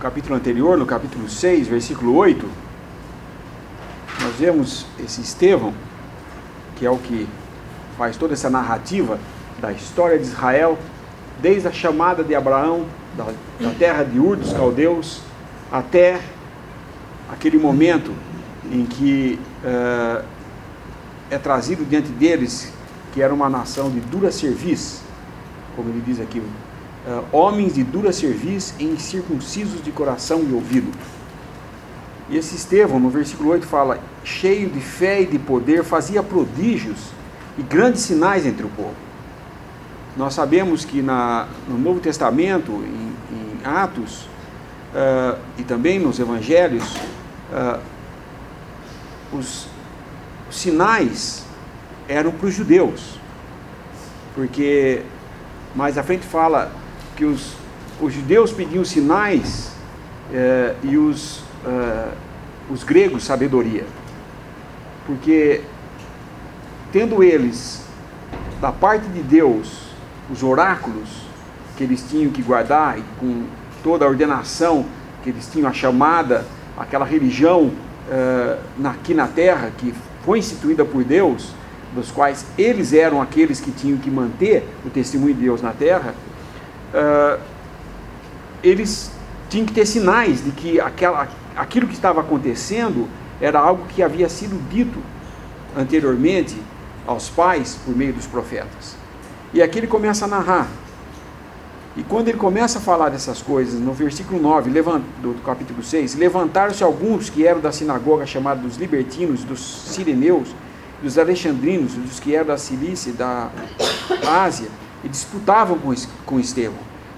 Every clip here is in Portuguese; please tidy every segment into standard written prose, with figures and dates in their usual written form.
capítulo anterior, no capítulo 6, versículo 8, nós vemos esse Estevão, que é o que faz toda essa narrativa da história de Israel, desde a chamada de Abraão, da terra de Ur dos Caldeus, até aquele momento em que é trazido diante deles que era uma nação de dura cerviz, como ele diz aqui, homens de dura cerviz e incircuncisos de coração e ouvido. E esse Estevão, no versículo 8, fala: cheio de fé e de poder, fazia prodígios e grandes sinais entre o povo. Nós sabemos que no Novo Testamento, em Atos, e também nos Evangelhos, os sinais eram para os judeus, porque mais à frente fala que os judeus pediam sinais e os gregos sabedoria, porque tendo eles da parte de Deus os oráculos que eles tinham que guardar, e com toda a ordenação que eles tinham, a chamada, aquela religião aqui na terra que foi instituída por Deus, dos quais eles eram aqueles que tinham que manter o testemunho de Deus na terra, eles tinham que ter sinais de que aquilo que estava acontecendo era algo que havia sido dito anteriormente aos pais por meio dos profetas. E aqui ele começa a narrar. E quando ele começa a falar dessas coisas, no versículo 9 do capítulo 6, levantaram-se alguns que eram da sinagoga chamada dos libertinos, dos sireneus, dos alexandrinos, dos que eram da Cilícia e da Ásia, e disputavam com Estevão.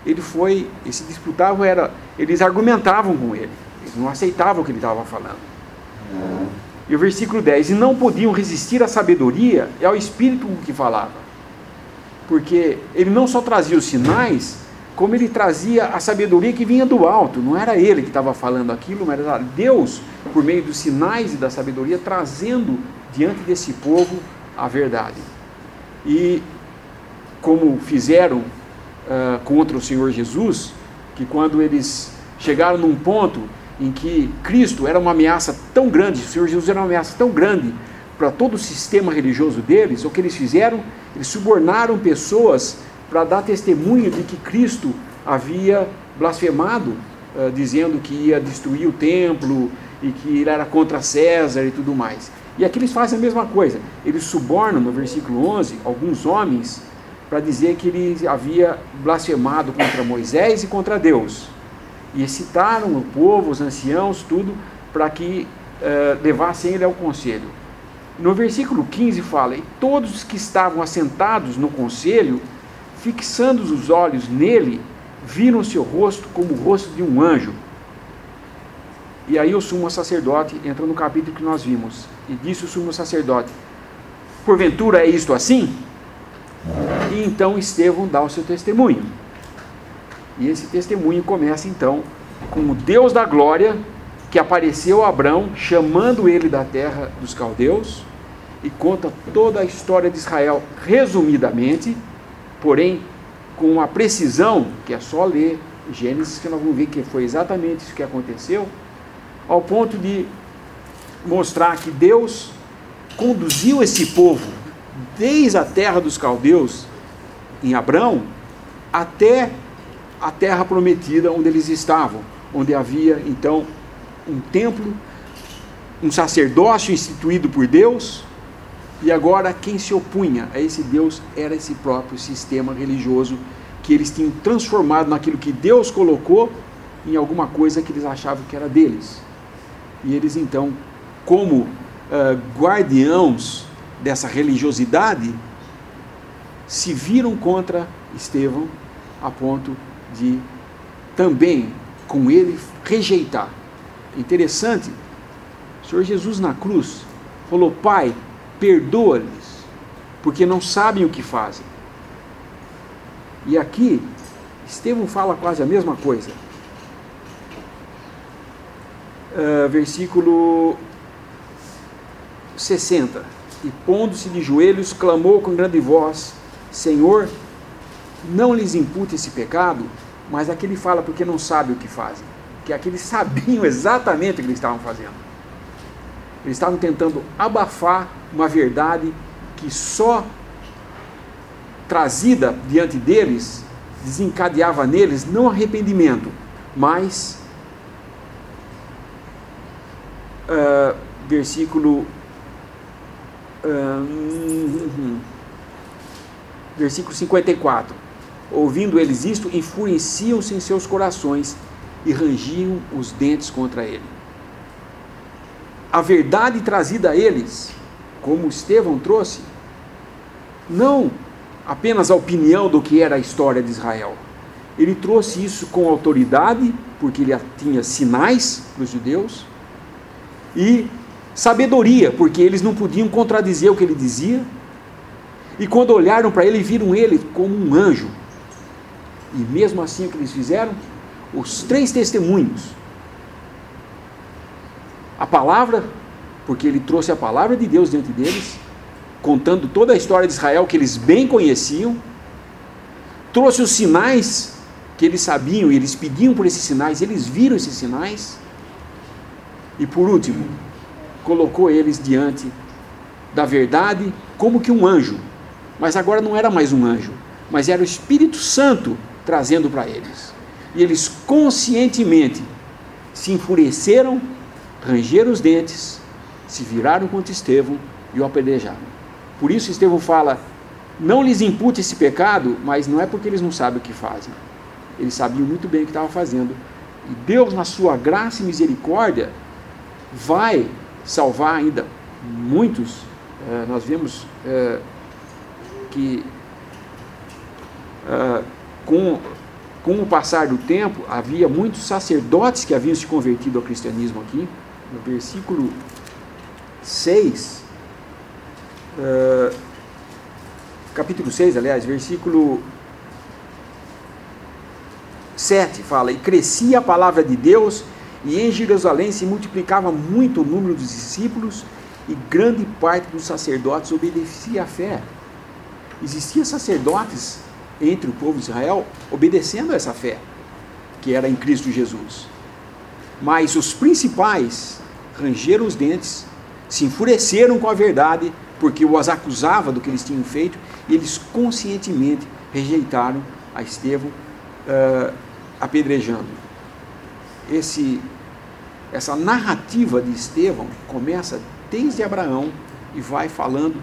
Eles argumentavam com ele, eles não aceitavam o que ele estava falando. E o versículo 10, e não podiam resistir à sabedoria e ao Espírito que falava, porque ele não só trazia os sinais, como ele trazia a sabedoria que vinha do alto. Não era ele que estava falando aquilo, mas era Deus, por meio dos sinais e da sabedoria, trazendo diante desse povo a verdade. E como fizeram contra o Senhor Jesus, que quando eles chegaram num ponto em que Cristo era uma ameaça tão grande, o Senhor Jesus era uma ameaça tão grande para todo o sistema religioso deles, o que eles fizeram? Eles subornaram pessoas para dar testemunho de que Cristo havia blasfemado, dizendo que ia destruir o templo e que ele era contra César e tudo mais. E aqui eles fazem a mesma coisa, eles subornam, no versículo 11, alguns homens para dizer que ele havia blasfemado contra Moisés e contra Deus. E excitaram o povo, os anciãos, tudo, para que levassem ele ao conselho. No versículo 15 fala: e todos os que estavam assentados no conselho, fixando os olhos nele, viram seu rosto como o rosto de um anjo. E aí o sumo sacerdote entra no capítulo que nós vimos, e disse o sumo sacerdote: porventura é isto assim? E então Estevão dá o seu testemunho. E esse testemunho começa então com o Deus da glória, que apareceu a Abrão, chamando ele da terra dos caldeus, e conta toda a história de Israel resumidamente, porém com uma precisão, que é só ler Gênesis, que nós vamos ver que foi exatamente isso que aconteceu, ao ponto de mostrar que Deus conduziu esse povo desde a terra dos caldeus, em Abrão, até a terra prometida onde eles estavam, onde havia então um templo, um sacerdócio instituído por Deus, e agora quem se opunha a esse Deus era esse próprio sistema religioso que eles tinham transformado naquilo que Deus colocou em alguma coisa que eles achavam que era deles. E eles então, como guardiãos dessa religiosidade, se viram contra Estevão a ponto de também com ele rejeitar. Interessante, o Senhor Jesus na cruz falou: Pai, perdoa-lhes, porque não sabem o que fazem. E aqui Estevão fala quase a mesma coisa. Versículo 60. E pondo-se de joelhos, clamou com grande voz: Senhor, não lhes impute esse pecado. Mas aqui ele fala porque não sabe o que fazem. que aqueles sabiam exatamente o que eles estavam fazendo. Eles estavam tentando abafar uma verdade que só trazida diante deles desencadeava neles não arrependimento, mas versículo 54. Ouvindo eles isto, enfureciam-se em seus corações e rangiam os dentes contra ele. A verdade trazida a eles, como Estevão trouxe, não apenas a opinião do que era a história de Israel. Ele trouxe isso com autoridade, porque ele tinha sinais para os judeus, e sabedoria, porque eles não podiam contradizer o que ele dizia, e quando olharam para ele, viram ele como um anjo. E mesmo assim o que eles fizeram? Os 3 testemunhos. A palavra, porque ele trouxe a palavra de Deus diante deles, contando toda a história de Israel que eles bem conheciam, trouxe os sinais que eles sabiam, e eles pediam por esses sinais, eles viram esses sinais, e por último, colocou eles diante da verdade como que um anjo, mas agora não era mais um anjo, mas era o Espírito Santo trazendo para eles, e eles conscientemente se enfureceram, rangeram os dentes, se viraram contra Estevão e o apedrejaram. Por isso Estevão fala, não lhes impute esse pecado, mas não é porque eles não sabem o que fazem, eles sabiam muito bem o que estavam fazendo, e Deus, na sua graça e misericórdia, vai salvar ainda muitos. Nós vemos que com o passar do tempo, havia muitos sacerdotes que haviam se convertido ao cristianismo aqui. No versículo 6, capítulo 6, aliás, versículo 7, fala, e crescia a palavra de Deus, e em Jerusalém se multiplicava muito o número dos discípulos, e grande parte dos sacerdotes obedecia à fé. Existiam sacerdotes entre o povo de Israel obedecendo a essa fé, que era em Cristo Jesus. Mas os principais rangeram os dentes, se enfureceram com a verdade, porque os acusava do que eles tinham feito, e eles conscientemente rejeitaram a Estevão, apedrejando. Essa narrativa de Estevão começa desde Abraão e vai falando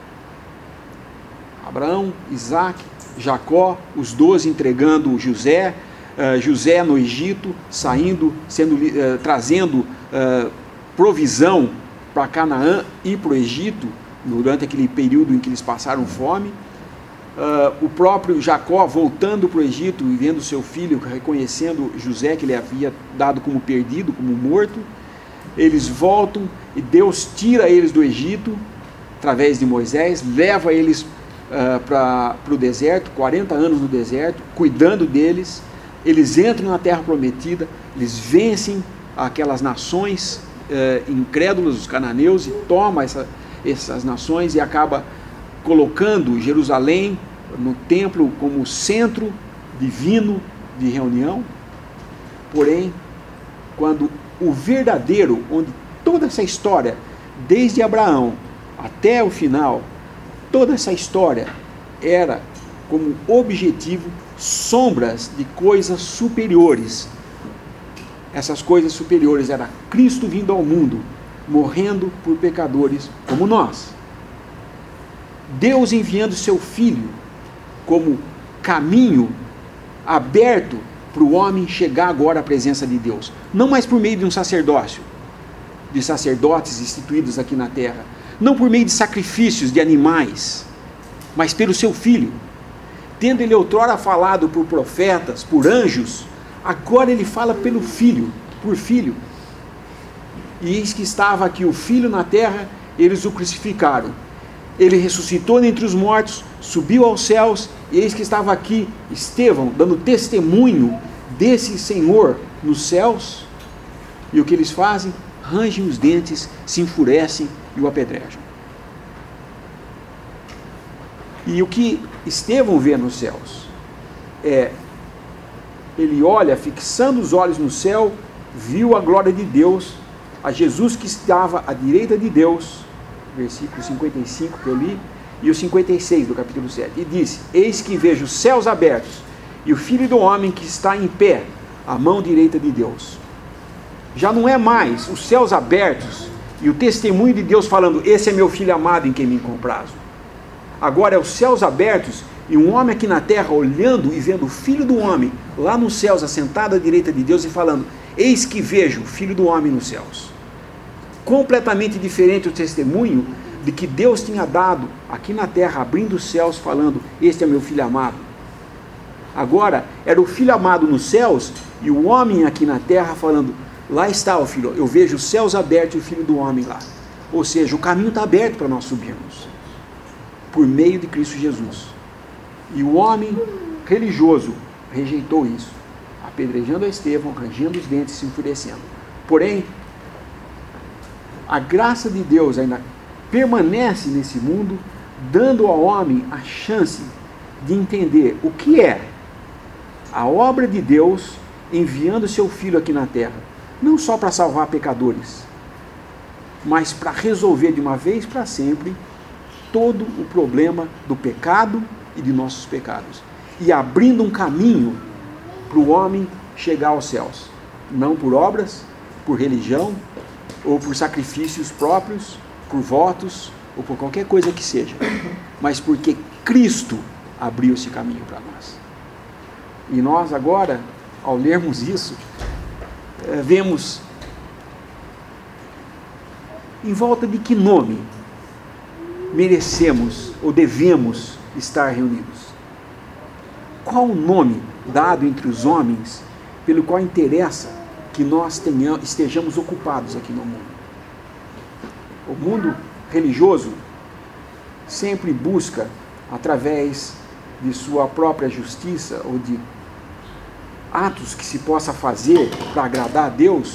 Abraão, Isaac, Jacó, os 12 entregando José, José no Egito, trazendo provisão para Canaã e para o Egito, durante aquele período em que eles passaram fome. O próprio Jacó voltando para o Egito e vendo seu filho, reconhecendo José, que ele havia dado como perdido, como morto. Eles voltam e Deus tira eles do Egito através de Moisés, leva eles para o deserto, 40 anos no deserto, cuidando deles. Eles entram na terra prometida, eles vencem aquelas nações incrédulas, os cananeus, e toma essas nações e acaba colocando Jerusalém no templo como centro divino de reunião. Porém, quando o verdadeiro, onde toda essa história, desde Abraão até o final, toda essa história era como objetivo sombras de coisas superiores. Essas coisas superiores era Cristo vindo ao mundo, morrendo por pecadores como nós. Deus enviando seu Filho como caminho aberto para o homem chegar agora à presença de Deus. Não mais por meio de um sacerdócio, de sacerdotes instituídos aqui na terra. Não por meio de sacrifícios de animais, mas pelo seu Filho. Tendo ele outrora falado por profetas, por anjos, agora ele fala pelo Filho, por Filho. E eis que estava aqui o Filho na terra, eles o crucificaram. Ele ressuscitou dentre os mortos, subiu aos céus, e eis que estava aqui Estevão, dando testemunho desse Senhor nos céus. E o que eles fazem? Rangem os dentes, se enfurecem e o apedrejam. E o que Estevão vê nos céus ele olha, fixando os olhos no céu, viu a glória de Deus, a Jesus que estava à direita de Deus, versículo 55 que eu li, e o 56 do capítulo 7, e disse: eis que vejo os céus abertos, e o Filho do Homem que está em pé, à mão direita de Deus. Já não é mais os céus abertos, e o testemunho de Deus falando: esse é meu Filho amado em quem me comprazo. Agora é os céus abertos, e um homem aqui na terra olhando e vendo o Filho do Homem, lá nos céus, assentado à direita de Deus, e falando: eis que vejo o Filho do Homem nos céus. Completamente diferente o testemunho de que Deus tinha dado aqui na terra, abrindo os céus, falando: este é meu Filho amado. Agora, era o Filho amado nos céus, e o homem aqui na terra falando: lá está o Filho, eu vejo os céus abertos e o Filho do Homem lá. Ou seja, o caminho está aberto para nós subirmos, por meio de Cristo Jesus. E o homem religioso rejeitou isso, apedrejando a Estevão, rangendo os dentes e se enfurecendo. Porém, a graça de Deus ainda permanece nesse mundo, dando ao homem a chance de entender o que é a obra de Deus enviando seu Filho aqui na terra, não só para salvar pecadores, mas para resolver de uma vez para sempre todo o problema do pecado e de nossos pecados, e abrindo um caminho para o homem chegar aos céus, não por obras, por religião, ou por sacrifícios próprios, por votos, ou por qualquer coisa que seja, mas porque Cristo abriu esse caminho para nós. E nós agora, ao lermos isso, vemos em volta de que nome merecemos ou devemos estar reunidos. Qual o nome dado entre os homens pelo qual interessa que nós estejamos ocupados aqui no mundo? O mundo religioso sempre busca, através de sua própria justiça ou de atos que se possa fazer para agradar a Deus,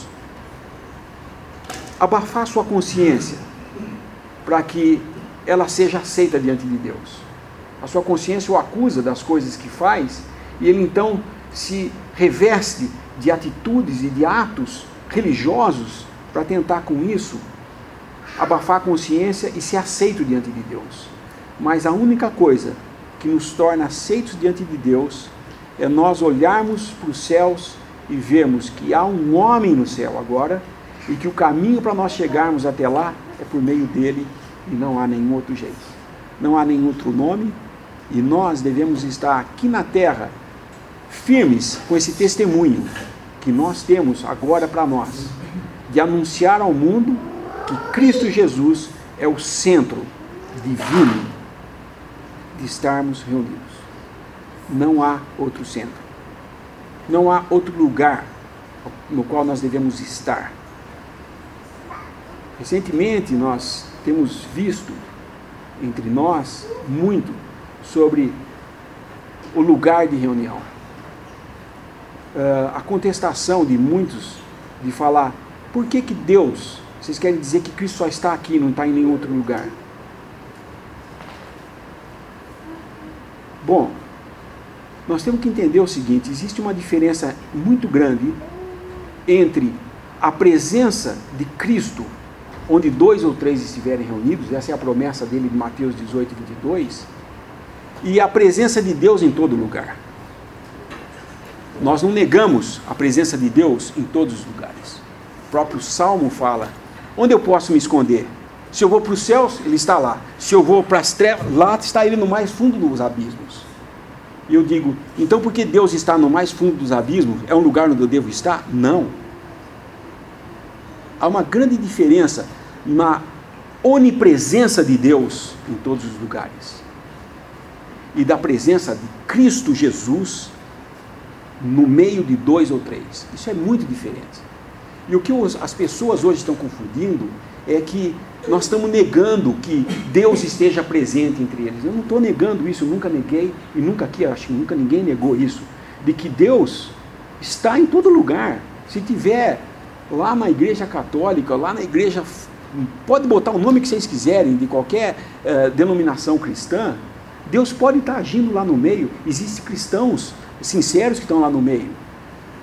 abafar sua consciência para que ela seja aceita diante de Deus. A sua consciência o acusa das coisas que faz, e ele então se reveste de atitudes e de atos religiosos para tentar com isso abafar a consciência e ser aceito diante de Deus. Mas a única coisa que nos torna aceitos diante de Deus é nós olharmos para os céus e vermos que há um homem no céu agora, e que o caminho para nós chegarmos até lá é por meio dele, e não há nenhum outro jeito. Não há nenhum outro nome, e nós devemos estar aqui na terra firmes com esse testemunho que nós temos agora para nós, de anunciar ao mundo que Cristo Jesus é o centro divino de estarmos reunidos. Não há outro centro. Não há outro lugar no qual nós devemos estar. Recentemente nós temos visto entre nós muito sobre o lugar de reunião. A contestação de muitos de falar: por que Deus, vocês querem dizer que Cristo só está aqui, não está em nenhum outro lugar? Bom, nós temos que entender o seguinte: existe uma diferença muito grande entre a presença de Cristo, onde 2 ou 3 estiverem reunidos, essa é a promessa dele de Mateus 18, 22, e a presença de Deus em todo lugar. Nós não negamos a presença de Deus em todos os lugares. O próprio Salmo fala: onde eu posso me esconder? Se eu vou para os céus, ele está lá. Se eu vou para as trevas, lá está ele no mais fundo dos abismos. E eu digo: então por que Deus está no mais fundo dos abismos? É um lugar onde eu devo estar? Não. Há uma grande diferença na onipresença de Deus em todos os lugares e da presença de Cristo Jesus no meio de 2 ou 3. Isso é muito diferente. E o que as pessoas hoje estão confundindo é que nós estamos negando que Deus esteja presente entre eles. Eu não estou negando isso, eu nunca neguei, e nunca aqui, acho que nunca ninguém negou isso, de que Deus está em todo lugar. Se tiver lá na igreja católica, lá na igreja, pode botar o nome que vocês quiserem, de qualquer denominação cristã, Deus pode estar agindo lá no meio. Existem cristãos sinceros que estão lá no meio.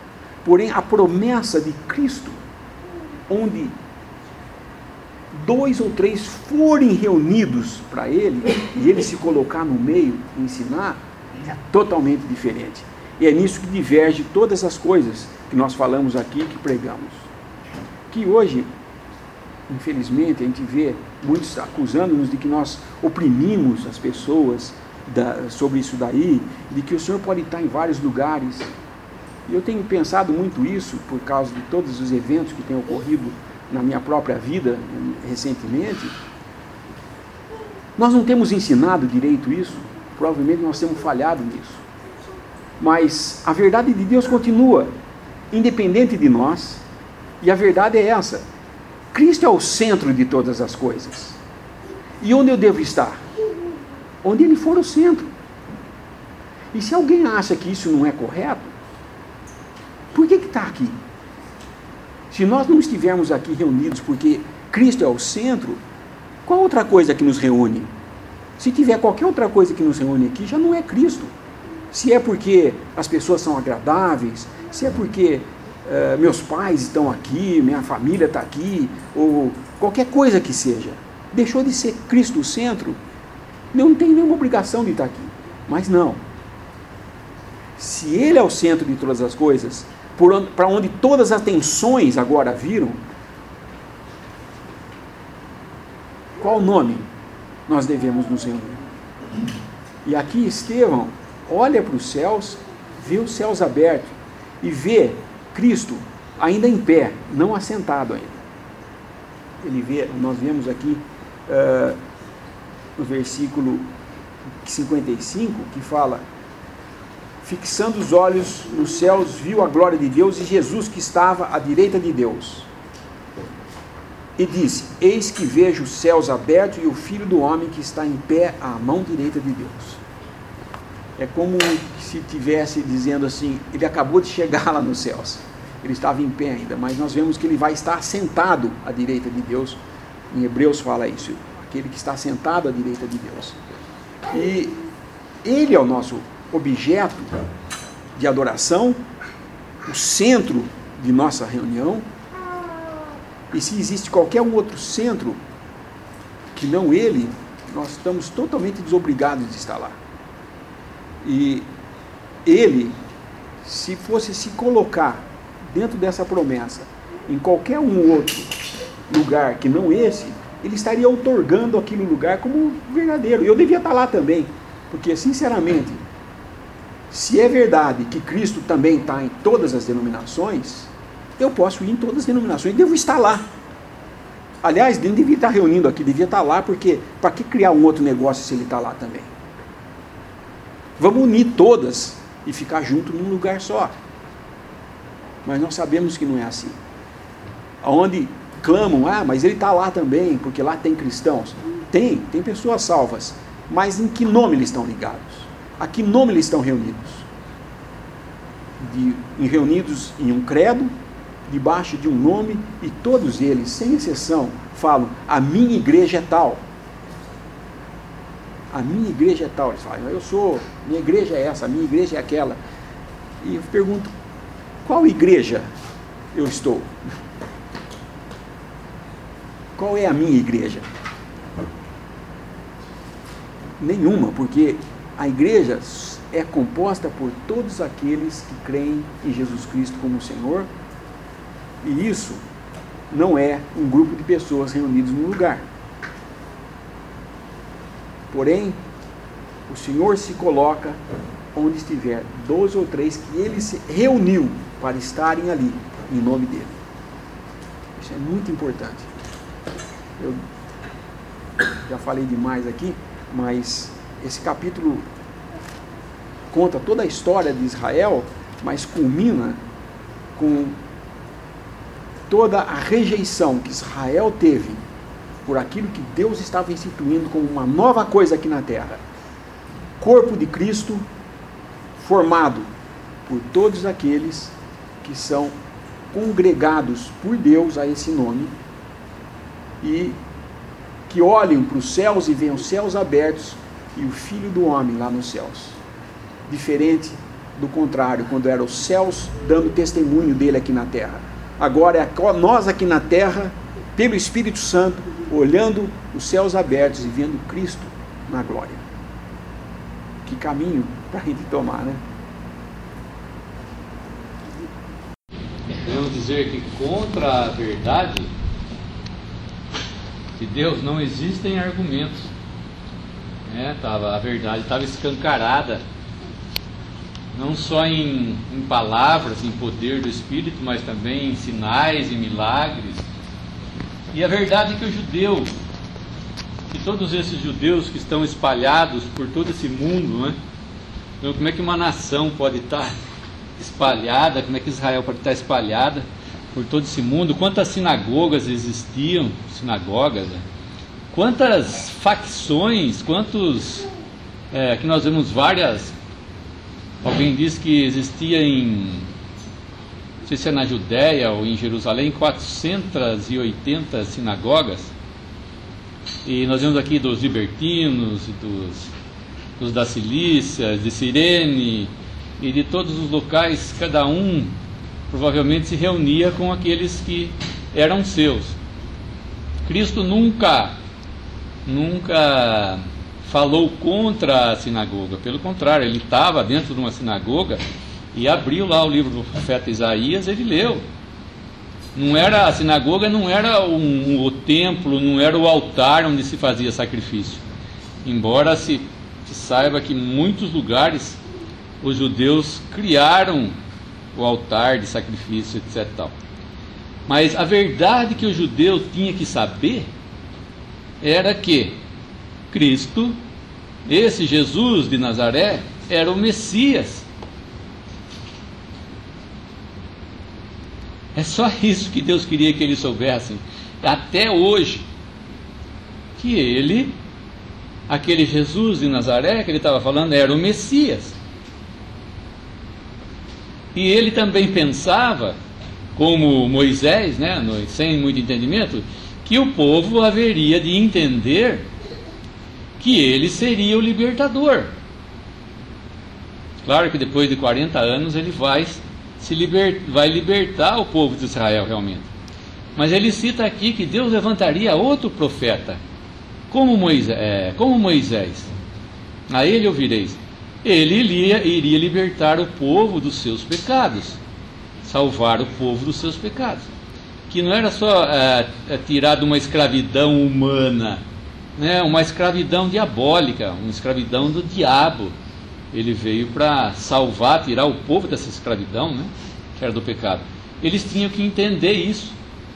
Porém, a promessa de Cristo, onde 2 ou 3 forem reunidos para Ele, e Ele se colocar no meio e ensinar, é totalmente diferente. E é nisso que diverge todas as coisas que nós falamos aqui, que pregamos. Que hoje, infelizmente, a gente vê muitos acusando-nos de que nós oprimimos as pessoas sobre isso daí, de que o Senhor pode estar em vários lugares. E eu tenho pensado muito isso por causa de todos os eventos que têm ocorrido na minha própria vida recentemente. Nós não temos ensinado direito isso, provavelmente nós temos falhado nisso. Mas a verdade de Deus continua, independente de nós, e a verdade é essa: Cristo é o centro de todas as coisas. E onde eu devo estar? Onde Ele for o centro. E se alguém acha que isso não é correto, por que está aqui? Se nós não estivermos aqui reunidos porque Cristo é o centro, qual outra coisa que nos reúne? Se tiver qualquer outra coisa que nos reúne aqui, já não é Cristo. Se é porque as pessoas são agradáveis, se é porque meus pais estão aqui, minha família está aqui, ou qualquer coisa que seja, deixou de ser Cristo o centro, não tem nenhuma obrigação de estar aqui. Mas não. Se Ele é o centro de todas as coisas, para onde todas as atenções agora viram, qual nome nós devemos nos reunir? E aqui Estevão olha para os céus, vê os céus abertos e vê Cristo ainda em pé, não assentado ainda. Nós vemos aqui no versículo 55 que fala: fixando os olhos nos céus, viu a glória de Deus e Jesus que estava à direita de Deus. E disse: eis que vejo os céus abertos e o Filho do Homem que está em pé à mão direita de Deus. É como se estivesse dizendo assim, ele acabou de chegar lá nos céus. Ele estava em pé ainda, mas nós vemos que ele vai estar sentado à direita de Deus. Em Hebreus fala isso, aquele que está sentado à direita de Deus. E ele é o nosso objeto de adoração, o centro de nossa reunião. E se existe qualquer um outro centro que não ele, nós estamos totalmente desobrigados de estar lá. E ele, se fosse se colocar dentro dessa promessa, em qualquer um outro lugar que não esse, ele estaria outorgando aquele lugar como verdadeiro. Eu devia estar lá também, porque sinceramente, se é verdade que Cristo também está em todas as denominações, eu posso ir em todas as denominações, devo estar lá. Aliás, nem devia estar reunindo aqui, devia estar lá, porque para que criar um outro negócio se ele está lá também? Vamos unir todas e ficar junto num lugar só. Mas nós sabemos que não é assim. Onde clamam, mas ele está lá também, porque lá tem cristãos. Tem pessoas salvas. Mas em que nome eles estão ligados? A que nome eles estão reunidos? Reunidos em um credo, debaixo de um nome, e todos eles, sem exceção, falam: a minha igreja é tal. A minha igreja é tal. Eles falam: minha igreja é essa, a minha igreja é aquela. E eu pergunto: qual igreja eu estou? Qual é a minha igreja? Nenhuma, porque a igreja é composta por todos aqueles que creem em Jesus Cristo como Senhor, e isso não é um grupo de pessoas reunidas num lugar. Porém, o Senhor se coloca onde estiver 2 ou 3 que Ele se reuniu para estarem ali, em nome dEle. Isso é muito importante. Eu já falei demais aqui, mas esse capítulo conta toda a história de Israel, mas culmina com toda a rejeição que Israel teve por aquilo que Deus estava instituindo como uma nova coisa aqui na terra. Corpo de Cristo formado por todos aqueles que são congregados por Deus a esse nome e que olhem para os céus e veem os céus abertos e o Filho do Homem lá nos céus. Diferente do contrário, quando eram os céus dando testemunho dele aqui na terra. Agora é nós aqui na terra, pelo Espírito Santo, olhando os céus abertos e vendo Cristo na glória. Que caminho para a gente tomar, né? Podemos dizer que contra a verdade de Deus não existem argumentos. A verdade estava escancarada, não só em palavras, em poder do Espírito, mas também em sinais e milagres. E a verdade é que o judeu, que todos esses judeus que estão espalhados por todo esse mundo, né? Então, como é que uma nação pode estar espalhada, como é que Israel pode estar espalhada por todo esse mundo? Quantas sinagogas existiam, né? Quantas facções, que nós vemos várias. Alguém diz que existia não sei se é na Judéia ou em Jerusalém, 480 sinagogas. E nós vemos aqui dos libertinos, dos da Cilícia, de Cirene, e de todos os locais, cada um provavelmente se reunia com aqueles que eram seus. Cristo nunca falou contra a sinagoga, pelo contrário, ele estava dentro de uma sinagoga e abriu lá o livro do profeta Isaías, ele leu. A sinagoga não era o templo, não era o altar onde se fazia sacrifício, embora se saiba que em muitos lugares os judeus criaram o altar de sacrifício, etc. Mas a verdade que o judeu tinha que saber era que Cristo, esse Jesus de Nazaré, era o Messias. É só isso que Deus queria que eles soubessem, até hoje, que ele, aquele Jesus de Nazaré que ele estava falando, era o Messias. E ele também pensava, como Moisés, sem muito entendimento, que o povo haveria de entender que ele seria o libertador. Claro que depois de 40 anos ele vai libertar o povo de Israel realmente. Mas ele cita aqui que Deus levantaria outro profeta, como Moisés. A ele ouvireis. Ele iria libertar o povo dos seus pecados, salvar o povo dos seus pecados, que não era só tirar de uma escravidão humana, uma escravidão diabólica, uma escravidão do diabo. Ele veio para salvar, tirar o povo dessa escravidão, que era do pecado. Eles tinham que entender isso.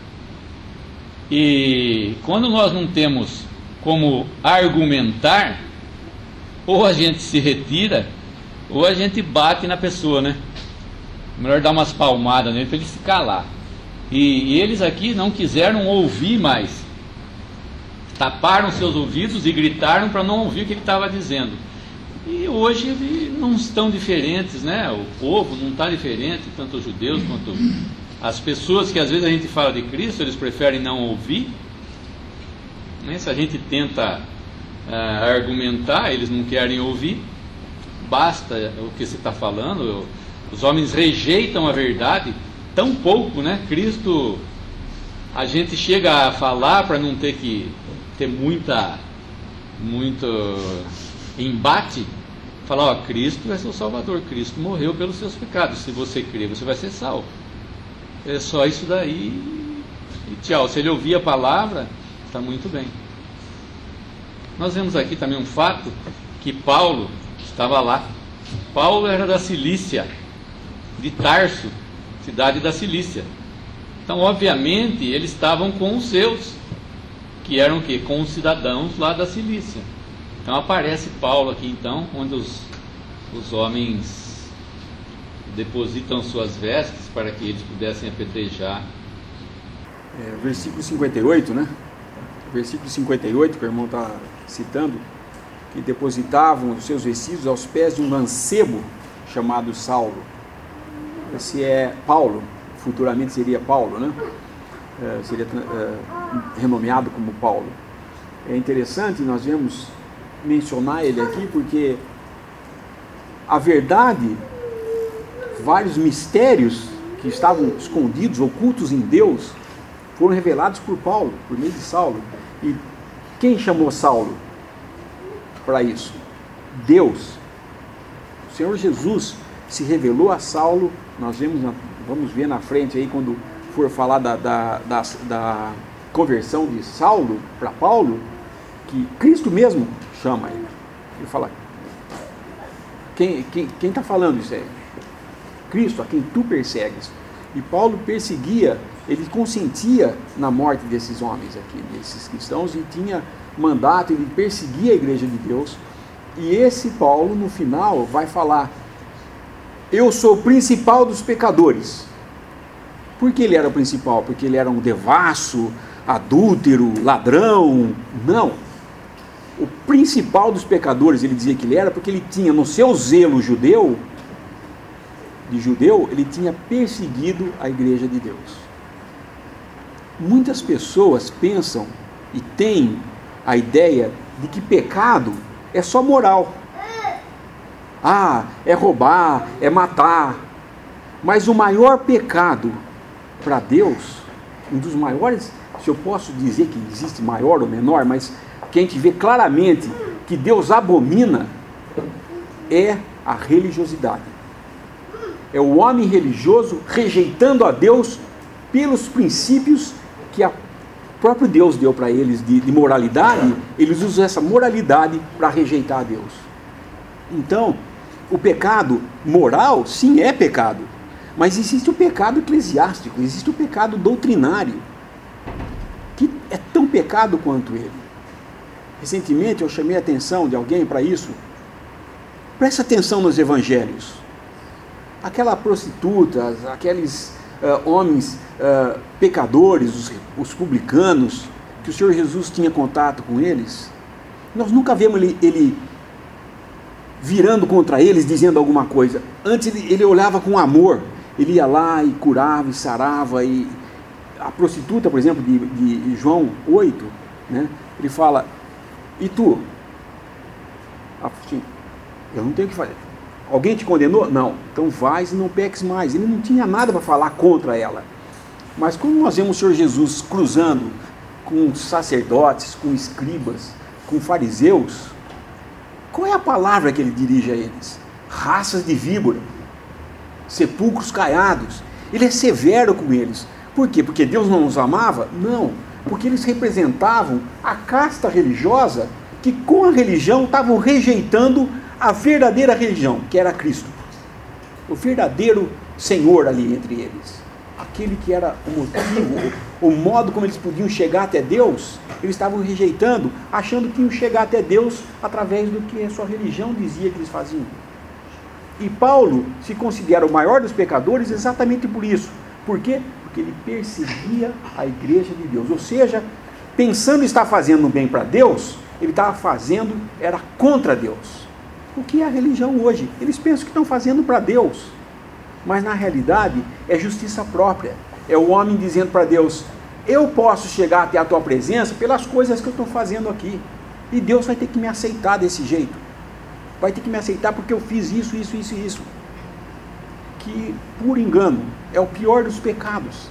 E quando nós não temos como argumentar, ou a gente se retira, ou a gente bate na pessoa, Melhor dar umas palmadas nele para ele se calar. E eles aqui não quiseram ouvir mais. Taparam seus ouvidos e gritaram para não ouvir o que ele estava dizendo. E hoje não estão diferentes, O povo não está diferente, tanto os judeus quanto as pessoas que às vezes a gente fala de Cristo, eles preferem não ouvir. Se a gente tenta argumentar, eles não querem ouvir. Basta o que você está falando. Os homens rejeitam a verdade tão pouco, Cristo, a gente chega a falar para não ter que ter muito embate. Falar, Cristo é seu Salvador, Cristo morreu pelos seus pecados, se você crer, você vai ser salvo. É só isso daí e tchau. Se ele ouvir a palavra, está muito bem. Nós vemos aqui também um fato, que Paulo estava lá. Paulo era da Cilícia, de Tarso, cidade da Cilícia. Então, obviamente, eles estavam com os seus, que eram o quê? Com os cidadãos lá da Cilícia. Então aparece Paulo aqui, então, onde os homens depositam suas vestes para que eles pudessem apedrejar. Versículo 58, Versículo 58, que o irmão está citando, que depositavam os seus vestidos aos pés de um mancebo chamado Saulo. Esse é Paulo, futuramente seria Paulo, seria renomeado como Paulo. É interessante, nós vemos mencionar ele aqui, porque a verdade vários mistérios que estavam escondidos, ocultos em Deus, foram revelados por Paulo, por meio de Saulo. E quem chamou Saulo para isso? Deus. O Senhor Jesus se revelou a Saulo. Nós vamos ver na frente aí, quando for falar da conversão de Saulo para Paulo, que Cristo mesmo chama ele. Ele fala: quem está falando isso aí? Cristo, a quem tu persegues. E Paulo perseguia, ele consentia na morte desses homens aqui, desses cristãos, e tinha mandato, ele perseguia a igreja de Deus. E esse Paulo, no final, vai falar: eu sou o principal dos pecadores. Por que ele era o principal? Porque ele era um devasso, adúltero, ladrão? Não. O principal dos pecadores, ele dizia que ele era, porque ele tinha, no seu zelo judeu, ele tinha perseguido a igreja de Deus. Muitas pessoas pensam e têm a ideia de que pecado é só moral. É roubar, é matar. Mas o maior pecado para Deus, um dos maiores, se eu posso dizer que existe maior ou menor, mas que a gente vê claramente que Deus abomina, é a religiosidade. É o homem religioso rejeitando a Deus pelos princípios que o próprio Deus deu para eles de moralidade. Eles usam essa moralidade para rejeitar a Deus. Então, o pecado moral, sim, é pecado. Mas existe o pecado eclesiástico, existe o pecado doutrinário, que é tão pecado quanto ele. Recentemente eu chamei a atenção de alguém para isso. Presta atenção nos evangelhos. Aquela prostituta, aqueles homens pecadores, os publicanos, que o Senhor Jesus tinha contato com eles, nós nunca vemos ele virando contra eles, dizendo alguma coisa. Antes ele olhava com amor, ele ia lá e curava e sarava. E a prostituta, por exemplo, de João 8, né, ele fala: e tu? Assim, eu não tenho o que fazer. Alguém te condenou? Não. Então vais e não peques mais. Ele não tinha nada para falar contra ela. Mas quando nós vemos o Senhor Jesus cruzando com sacerdotes, com escribas, com fariseus, qual é a palavra que ele dirige a eles? Raças de víbora, sepulcros caiados. Ele é severo com eles. Por quê? Porque Deus não os amava? Não. Porque eles representavam a casta religiosa que, com a religião, estavam rejeitando a verdadeira religião, que era Cristo. O verdadeiro Senhor ali entre eles. Aquele que era o motivo, o modo como eles podiam chegar até Deus, eles estavam rejeitando, achando que iam chegar até Deus através do que a sua religião dizia que eles faziam. E Paulo se considera o maior dos pecadores exatamente por isso. Por quê? Porque ele perseguia a igreja de Deus. Ou seja, pensando estar fazendo bem para Deus, ele estava fazendo, era contra Deus. O que é a religião hoje? Eles pensam que estão fazendo para Deus, mas na realidade é justiça própria. É o homem dizendo para Deus: eu posso chegar até a tua presença pelas coisas que eu estou fazendo aqui, e Deus vai ter que me aceitar desse jeito, vai ter que me aceitar porque eu fiz isso, isso, isso e isso. Que, por engano, é o pior dos pecados.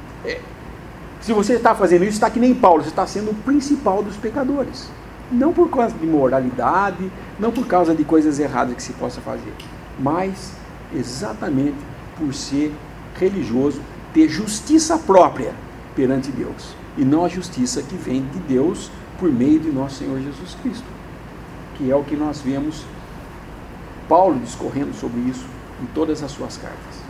Se você está fazendo isso, está que nem Paulo, você está sendo o principal dos pecadores. Não por causa de moralidade, não por causa de coisas erradas que se possa fazer, mas exatamente por ser religioso, ter justiça própria perante Deus, e não a justiça que vem de Deus por meio de nosso Senhor Jesus Cristo, que é o que nós vemos Paulo discorrendo sobre isso em todas as suas cartas.